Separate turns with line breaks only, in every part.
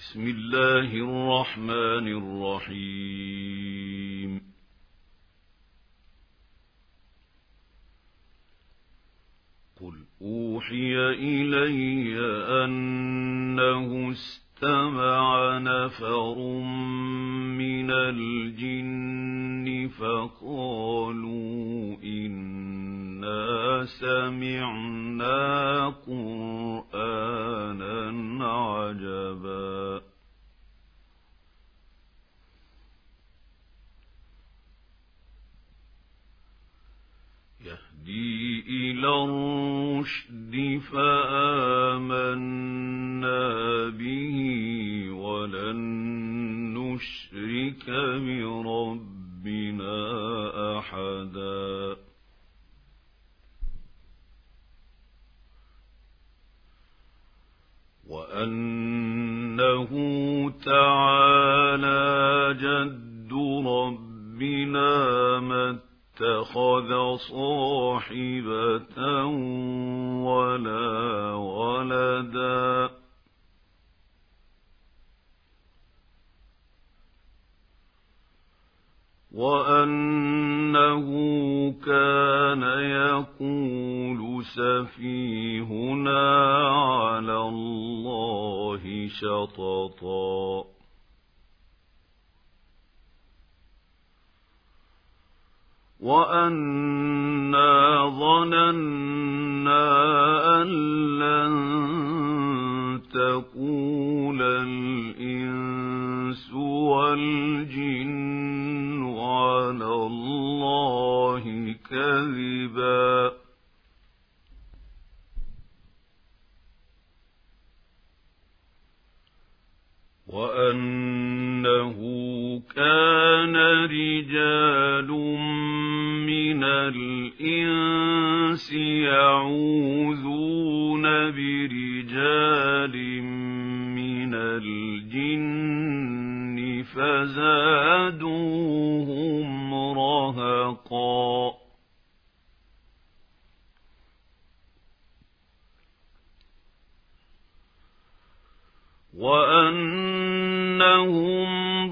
بسم الله الرحمن الرحيم. قل أوحي إلي أنه استمع نفر من الجن فقالوا إنا سمعنا قرآنا عجبا يهدي إلى الرشد فآمنا به ولن نشرك بربنا أحدا وأنه تعالى جد ربنا ما اتخذ صاحبة ولا ولدا وأنه كان يقول سفيهنا على الله شططا وأنا ظننا أن لن تقول الإنس والجن على الله كذبا وأنه كان رجال من الإنس يعوذون برجال من الجن فزادوهم رهقا وأنهم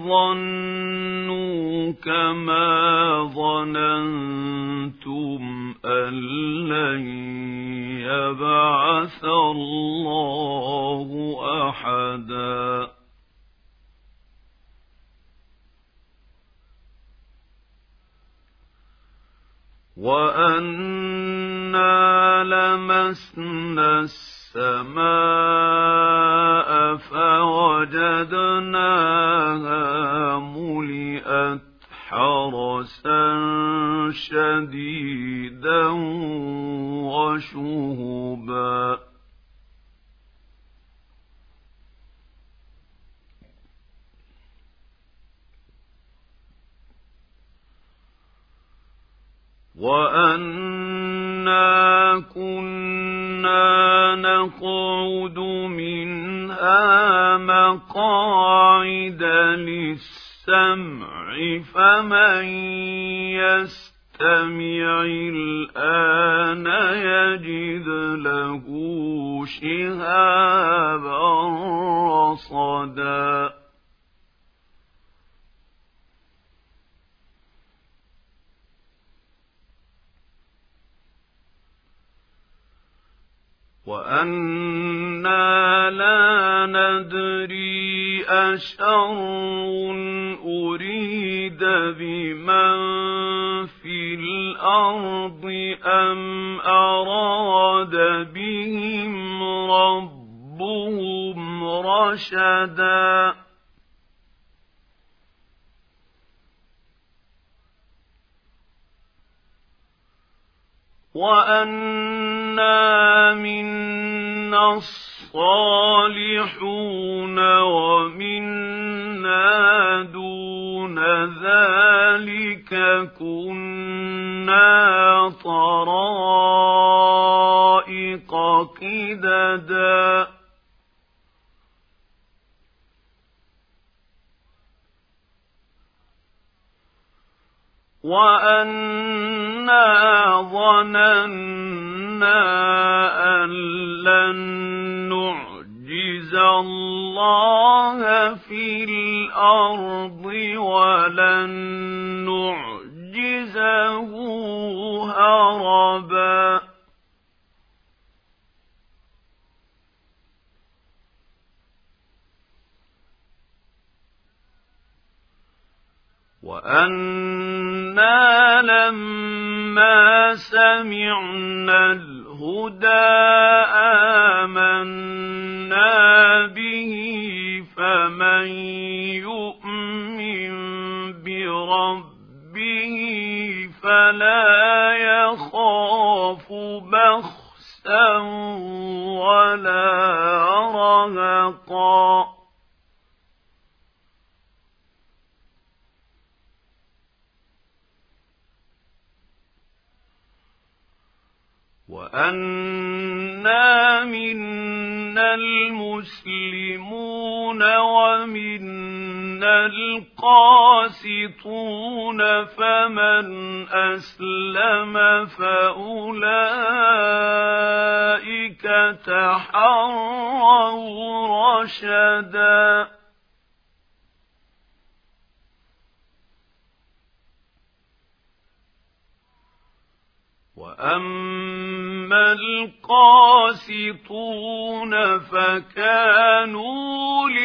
ظنوا كما ظننتم أن لن يبعث الله أحدا وأنا لمسنا السماء فوجدناها ملئت حرسا شديدا وشهبا وأنا كنا نقعد منها مقاعد للسمع فمن يستمع الآن يجد له شهابا رصدا وأنا لا ندري أشر أريد بمن في الأرض أم أراد بهم ربهم رشدا وأنا منا الصالحون ومنا دون ذلك كنا طرائق قددا وأنا ظننا أن لن نعجز الله الأرض ولن نعجزه هربا وأنا لما سمعنا الهدى آمنا به فمن يؤمن بربه فلا يخاف بخسا ولا رهقا وأنا منا المسلمون ومنا القاسطون فمن أسلم فأولئك تحروا رشدا وأما القاسطون فكانوا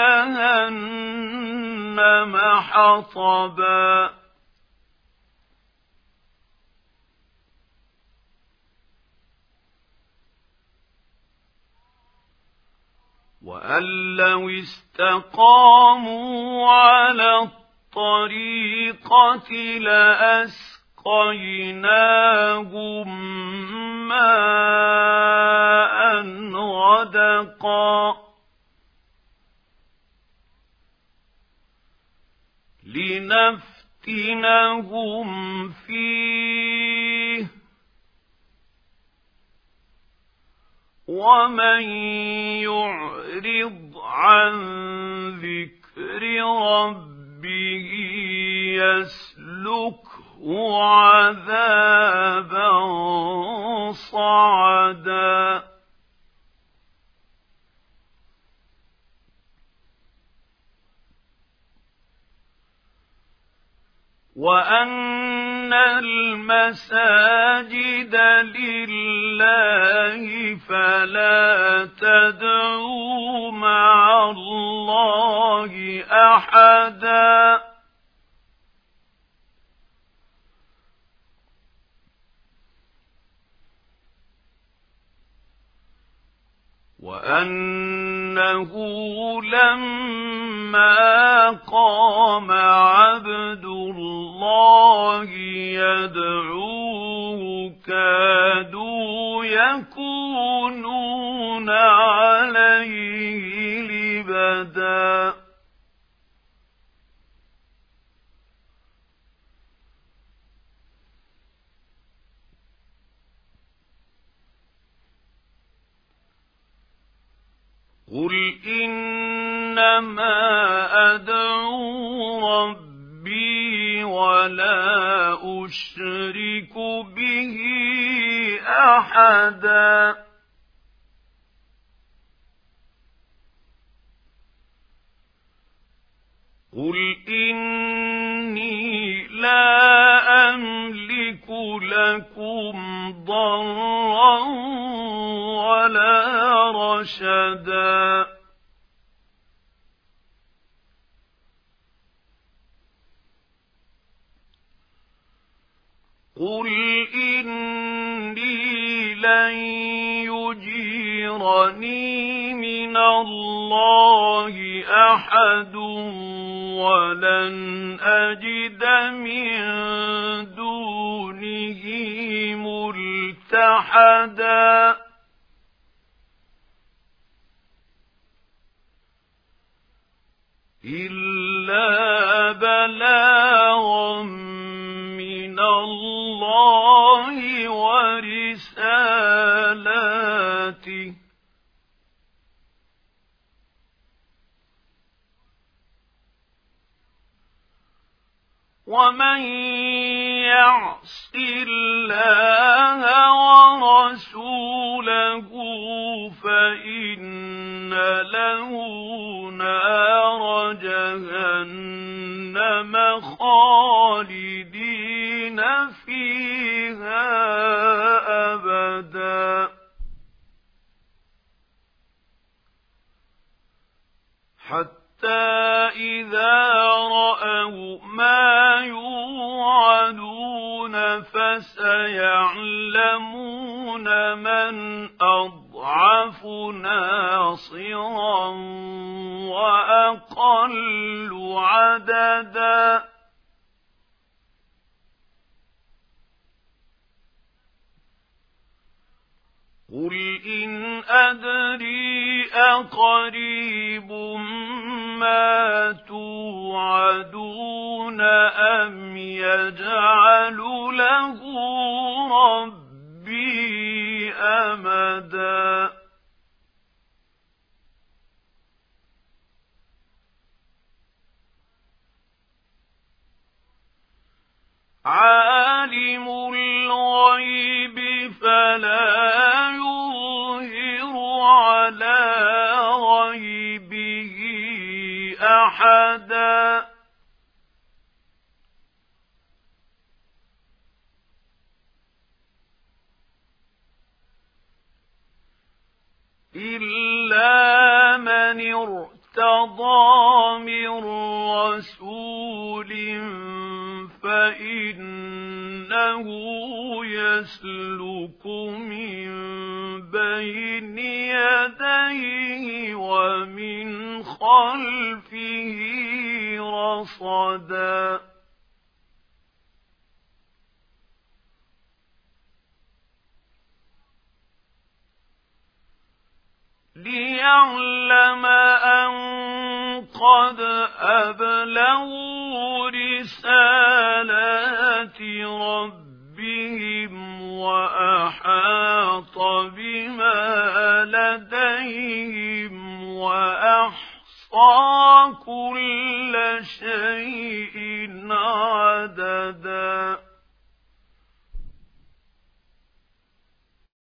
لجهنم حطبا وأن لو استقاموا على الطريقة لأسقيناهم ماء غدقا لنفتنهم فيه ومن يعرض عن ذكر ربه يسلكه عذابا صعدا وأن المساجد لله فلا تدعوا مع الله أحدا وأنه لما قام عبد الله يدعوه كادوا يكونون عليه لبدا قل إنما أدعو ربي ولا أشرك به أحدا قل إني لا أملك لكم ضرا ولا رشدا قل إني لن يجيرني من الله أحد ولن أجد من دونه ملتحدا إلا بلاغا من الله ورسالاته ومن يعص الله ورسوله فإن له نار جهنم جهنم خالدين فيها أبدا حتى إذا رأوا ما يوعدون فسيعلمون من أضعف ناصرا وأقل عددا قل إن أدري أقريب ما توعدون أم يجعل له ربي أمدا عالم الغيب فلا يظهر على غيبه أحدا إلا من ارتضى من رسول فإنه يسلك من بين يديه ومن خلفه رصدا ليعلم أن قد أبلغوا رسالات ربهم وأحاط بما لديهم وأحصى كل شيء عددا